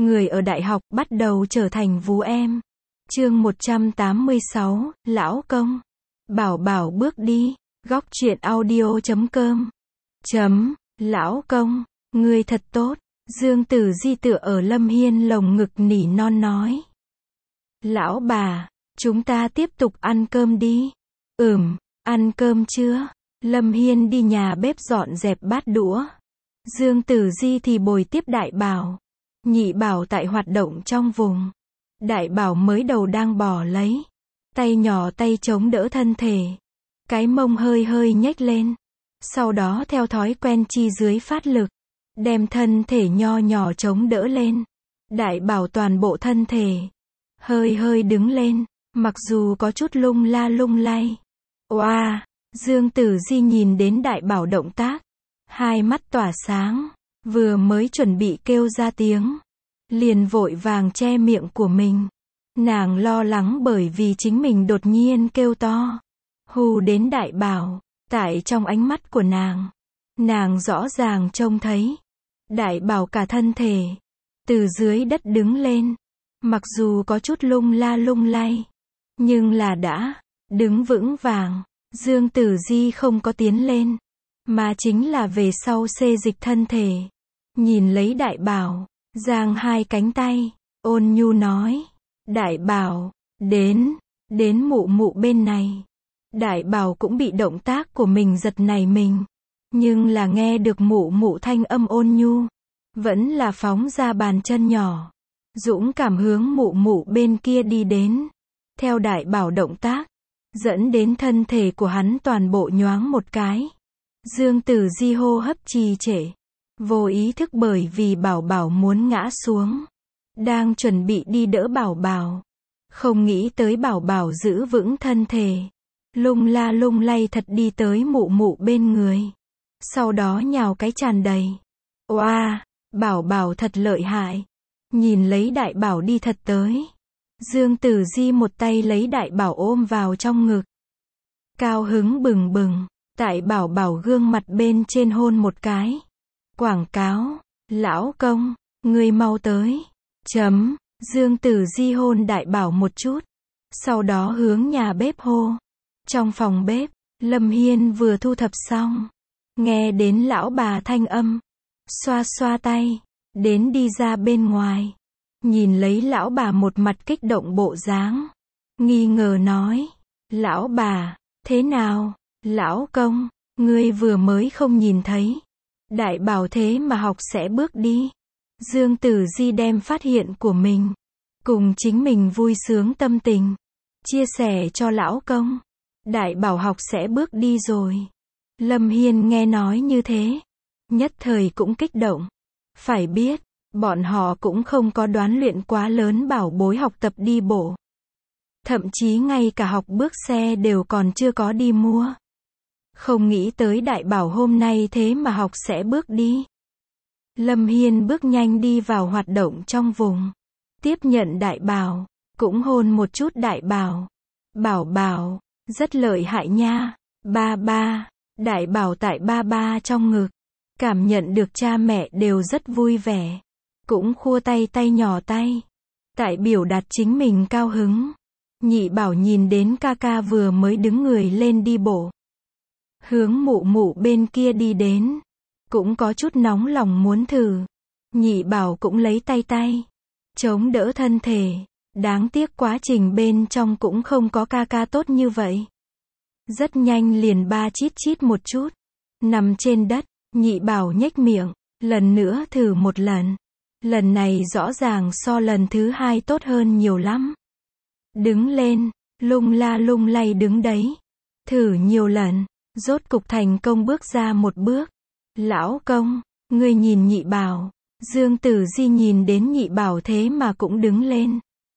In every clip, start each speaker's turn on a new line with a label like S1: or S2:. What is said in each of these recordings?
S1: Người ở đại học bắt đầu trở thành vú em. Chương 186, Lão Công. Bảo Bảo bước đi. Góc truyện audio.com. Lão Công, ngươi thật tốt. Dương Tử Di tựa ở Lâm Hiên lồng ngực nỉ non nói. Lão bà, chúng ta tiếp tục ăn cơm đi. Ăn cơm chưa? Lâm Hiên đi nhà bếp dọn dẹp bát đũa. Dương Tử Di thì bồi tiếp Đại Bảo. Nhị Bảo tại hoạt động trong vùng. Đại Bảo mới đầu đang bò lấy. Tay nhỏ tay chống đỡ thân thể. Cái mông hơi hơi nhếch lên. Sau đó theo thói quen chi dưới phát lực. Đem thân thể nho nhỏ chống đỡ lên. Đại Bảo toàn bộ thân thể. Hơi hơi đứng lên. Mặc dù có chút lung la lung lay. Oa! Dương Tử Di nhìn đến Đại Bảo động tác. Hai mắt tỏa sáng. Vừa mới chuẩn bị kêu ra tiếng. Liền vội vàng che miệng của mình. Nàng lo lắng bởi vì chính mình đột nhiên kêu to. Hù đến Đại Bảo. Tại trong ánh mắt của nàng rõ ràng trông thấy. Đại Bảo cả thân thể. Từ dưới đất đứng lên. Mặc dù có chút lung la lung lay. Nhưng là đã đứng vững vàng. Dương Tử Di không có tiến lên. Mà chính là về sau xê dịch thân thể. Nhìn lấy Đại Bảo. Giang hai cánh tay. Ôn nhu nói. Đại Bảo, đến mụ mụ bên này. Đại Bảo cũng bị động tác của mình giật nảy mình. Nhưng là nghe được mụ mụ thanh âm ôn nhu. Vẫn là phóng ra bàn chân nhỏ. Dũng cảm hướng mụ mụ bên kia đi đến. Theo Đại Bảo động tác. Dẫn đến thân thể của hắn toàn bộ nhoáng một cái. Dương Tử Di hô hấp trì trệ. Vô ý thức bởi vì Bảo Bảo muốn ngã xuống. Đang chuẩn bị đi đỡ Bảo Bảo. Không nghĩ tới Bảo Bảo giữ vững thân thể. Lung la lung lay thật đi tới mụ mụ bên người. Sau đó nhào cái tràn đầy. Oa! Bảo Bảo thật lợi hại. Nhìn lấy Đại Bảo đi thật tới. Dương Tử Di một tay lấy Đại Bảo ôm vào trong ngực. Cao hứng bừng bừng. Tại Bảo Bảo gương mặt bên trên hôn một cái. Quảng cáo. Lão công, ngươi mau tới. Dương Tử Di hôn Đại Bảo một chút. Sau đó hướng nhà bếp hô. Trong phòng bếp, Lâm Hiên vừa thu thập xong. Nghe đến lão bà thanh âm. Xoa xoa tay. Đến đi ra bên ngoài. Nhìn lấy lão bà một mặt kích động bộ dáng. Nghi ngờ nói. Lão bà, thế nào? Lão công, ngươi vừa mới không nhìn thấy. Đại Bảo thế mà học sẽ bước đi. Dương Tử Di đem phát hiện của mình. Cùng chính mình vui sướng tâm tình. Chia sẻ cho lão công. Đại Bảo học sẽ bước đi rồi. Lâm Hiên nghe nói như thế. Nhất thời cũng kích động. Phải biết, bọn họ cũng không có đoán luyện quá lớn bảo bối học tập đi bộ. Thậm chí ngay cả học bước xe đều còn chưa có đi mua. Không nghĩ tới Đại Bảo hôm nay thế mà học sẽ bước đi. Lâm Hiên bước nhanh đi vào hoạt động trong vùng. Tiếp nhận Đại Bảo. Cũng hôn một chút Đại Bảo. Bảo Bảo, rất lợi hại nha. Ba ba. Đại Bảo tại ba ba trong ngực. Cảm nhận được cha mẹ đều rất vui vẻ. Cũng khua tay tay nhỏ tay. Tại biểu đạt chính mình cao hứng. Nhị Bảo nhìn đến ca ca vừa mới đứng người lên đi bộ. Hướng mụ mụ bên kia đi đến. Cũng có chút nóng lòng muốn thử. Nhị Bảo cũng lấy tay tay. Chống đỡ thân thể. Đáng tiếc quá trình bên trong cũng không có ca ca tốt như vậy. Rất nhanh liền ba chít chít một chút. Nằm trên đất. Nhị Bảo nhếch miệng. Lần nữa thử một lần. Lần này rõ ràng so lần thứ hai tốt hơn nhiều lắm. Đứng lên. Lung la lung lay đứng đấy. Thử nhiều lần. Rốt cục thành công bước ra một bước. Lão công, ngươi nhìn Nhị Bảo. Dương Tử Di nhìn đến Nhị Bảo thế mà cũng đứng lên.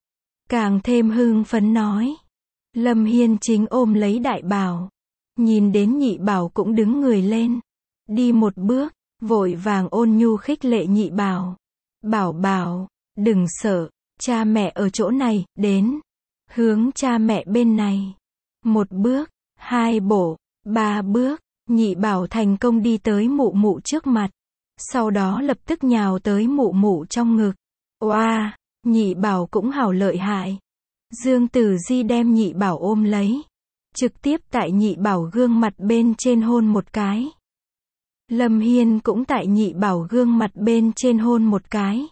S1: Càng thêm hưng phấn nói. Lâm Hiên chính ôm lấy Đại Bảo. Nhìn đến Nhị Bảo cũng đứng người lên. Đi một bước, vội vàng ôn nhu khích lệ Nhị Bảo. Bảo Bảo, đừng sợ, cha mẹ ở chỗ này, đến. Hướng cha mẹ bên này. Một bước, hai bộ, ba bước. Nhị Bảo thành công đi tới mụ mụ trước mặt. Sau đó lập tức nhào tới mụ mụ trong ngực. Oa, nhị bảo cũng hảo lợi hại. Dương Tử Di đem nhị bảo ôm lấy, trực tiếp tại nhị bảo gương mặt bên trên hôn một cái. Lâm Hiên cũng tại nhị bảo gương mặt bên trên hôn một cái.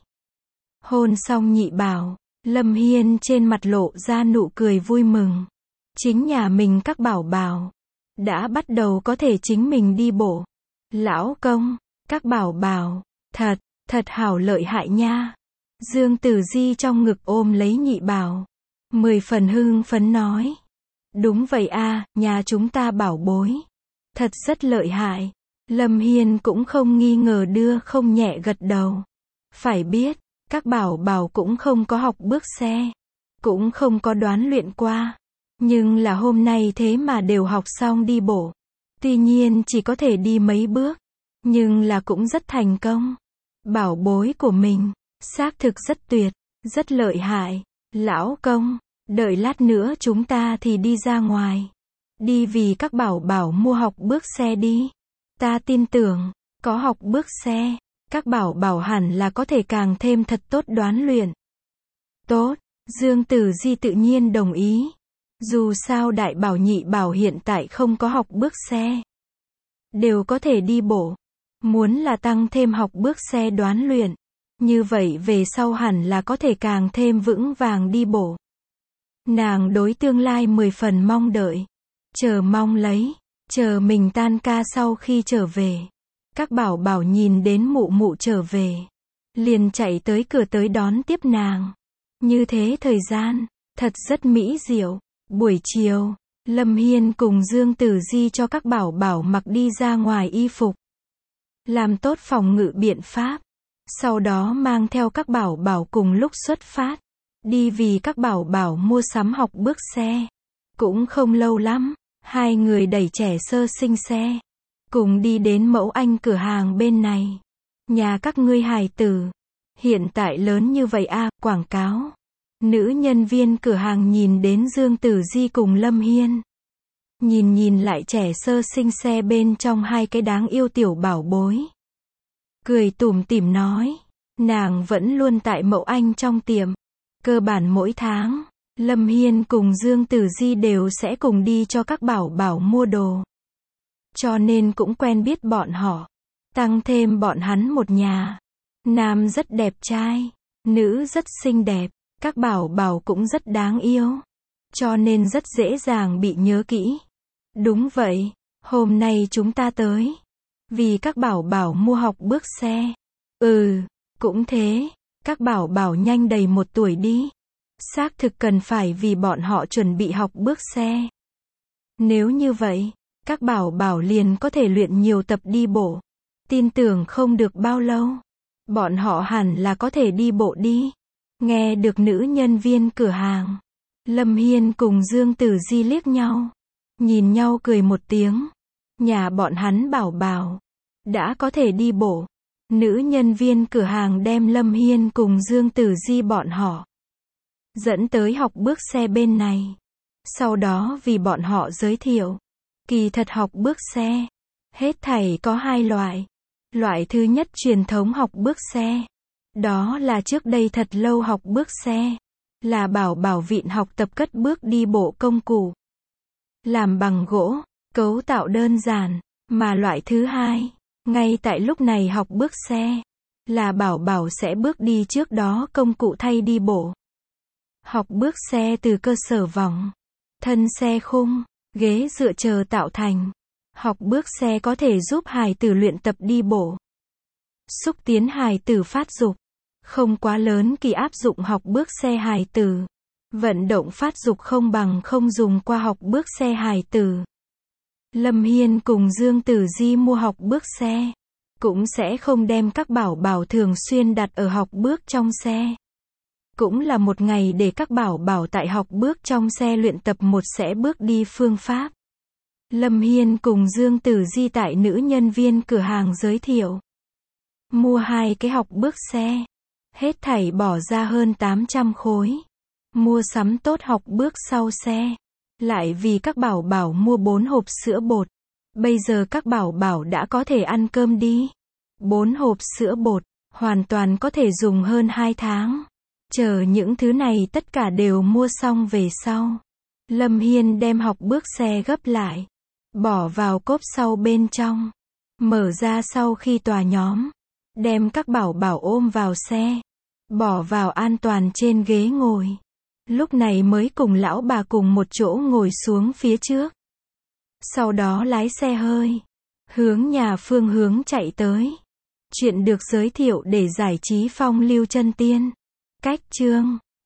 S1: Hôn xong nhị bảo, Lâm Hiên trên mặt lộ ra nụ cười vui mừng. Chính nhà mình các bảo bảo đã bắt đầu có thể chính mình đi bộ. Lão công, các bảo bảo, thật hảo lợi hại nha. Dương Tử Di trong ngực ôm lấy nhị bảo, 10 phần hưng phấn nói. Đúng vậy a, nhà chúng ta bảo bối. Thật rất lợi hại. Lâm Hiên cũng không nghi ngờ đưa không nhẹ gật đầu. Phải biết, các bảo bảo cũng không có học bước xe, cũng không có đoán luyện qua. Nhưng là hôm nay thế mà đều học xong đi bộ. Tuy nhiên chỉ có thể đi mấy bước, nhưng là cũng rất thành công. Bảo bối của mình, xác thực rất tuyệt, rất lợi hại. Lão công, đợi lát nữa chúng ta thì đi ra ngoài. Đi vì các bảo bảo mua học bước xe đi. Ta tin tưởng, có học bước xe, các bảo bảo hẳn là có thể càng thêm thật tốt đoán luyện. Tốt, Dương Tử Di tự nhiên đồng ý. Dù sao đại bảo nhị bảo hiện tại không có học bước xe, đều có thể đi bộ. Muốn là tăng thêm học bước xe đoán luyện, như vậy về sau hẳn là có thể càng thêm vững vàng đi bộ. Nàng đối tương lai 10 phần mong đợi, chờ mong lấy, chờ mình tan ca sau khi trở về. Các bảo bảo nhìn đến mụ mụ trở về, liền chạy tới cửa tới đón tiếp nàng. Như thế thời gian, thật rất mỹ diệu. Buổi chiều, Lâm Hiên cùng Dương Tử Di cho các bảo bảo mặc đi ra ngoài y phục, làm tốt phòng ngự biện pháp. Sau đó mang theo các bảo bảo cùng lúc xuất phát, đi vì các bảo bảo mua sắm học bước xe. Cũng không lâu lắm, hai người đẩy trẻ sơ sinh xe, cùng đi đến Mẫu Anh cửa hàng bên này. Nhà các ngươi hài tử, hiện tại lớn như vậy a, quảng cáo. Nữ nhân viên cửa hàng nhìn đến Dương Tử Di cùng Lâm Hiên. Nhìn lại trẻ sơ sinh xe bên trong hai cái đáng yêu tiểu bảo bối. Cười tủm tỉm nói, nàng vẫn luôn tại Mẫu Anh trong tiệm. Cơ bản mỗi tháng, Lâm Hiên cùng Dương Tử Di đều sẽ cùng đi cho các bảo bảo mua đồ. Cho nên cũng quen biết bọn họ. Tăng thêm bọn hắn một nhà. Nam rất đẹp trai, nữ rất xinh đẹp. Các bảo bảo cũng rất đáng yêu, cho nên rất dễ dàng bị nhớ kỹ. Đúng vậy, hôm nay chúng ta tới vì các bảo bảo mua học bước xe. Cũng thế, các bảo bảo nhanh đầy 1 tuổi đi. Xác thực cần phải vì bọn họ chuẩn bị học bước xe. Nếu như vậy, các bảo bảo liền có thể luyện nhiều tập đi bộ. Tin tưởng không được bao lâu, bọn họ hẳn là có thể đi bộ đi. Nghe được nữ nhân viên cửa hàng, Lâm Hiên cùng Dương Tử Di liếc nhau, nhìn nhau cười một tiếng. Nhà bọn hắn bảo bảo đã có thể đi bộ. Nữ nhân viên cửa hàng đem Lâm Hiên cùng Dương Tử Di bọn họ dẫn tới học bước xe bên này. Sau đó vì bọn họ giới thiệu, kỳ thật học bước xe hết thảy có 2 loại. Loại thứ nhất truyền thống học bước xe, đó là trước đây thật lâu học bước xe, là bảo bảo vịn học tập cất bước đi bộ công cụ, làm bằng gỗ, cấu tạo đơn giản. Mà loại thứ hai, ngay tại lúc này học bước xe, là bảo bảo sẽ bước đi trước đó công cụ thay đi bộ. Học bước xe từ cơ sở vòng, thân xe khung, ghế dựa chờ tạo thành. Học bước xe có thể giúp hài tử luyện tập đi bộ, xúc tiến hài tử phát dục. Không quá lớn kỳ áp dụng học bước xe hài tử. Vận động phát dục không bằng không dùng qua học bước xe hài tử. Lâm Hiên cùng Dương Tử Di mua học bước xe, cũng sẽ không đem các bảo bảo thường xuyên đặt ở học bước trong xe. Cũng là một ngày để các bảo bảo tại học bước trong xe luyện tập một sẽ bước đi phương pháp. Lâm Hiên cùng Dương Tử Di tại nữ nhân viên cửa hàng giới thiệu, mua 2 cái học bước xe, hết thảy bỏ ra hơn 800 khối. Mua sắm tốt học bước sau xe, lại vì các bảo bảo mua 4 hộp sữa bột. Bây giờ các bảo bảo đã có thể ăn cơm đi. 4 hộp sữa bột, Hoàn toàn có thể dùng hơn 2 tháng. Chờ những thứ này tất cả đều mua xong về sau. Lâm Hiên đem học bước xe gấp lại. Bỏ vào cốp sau bên trong. Mở ra sau khi tòa nhóm. Đem các bảo bảo ôm vào xe. Bỏ vào an toàn trên ghế ngồi. Lúc này mới cùng lão bà cùng một chỗ ngồi xuống phía trước. Sau đó lái xe hơi. Hướng nhà phương hướng chạy tới. Chuyện được giới thiệu để giải trí phong lưu chân tiên. Cách chương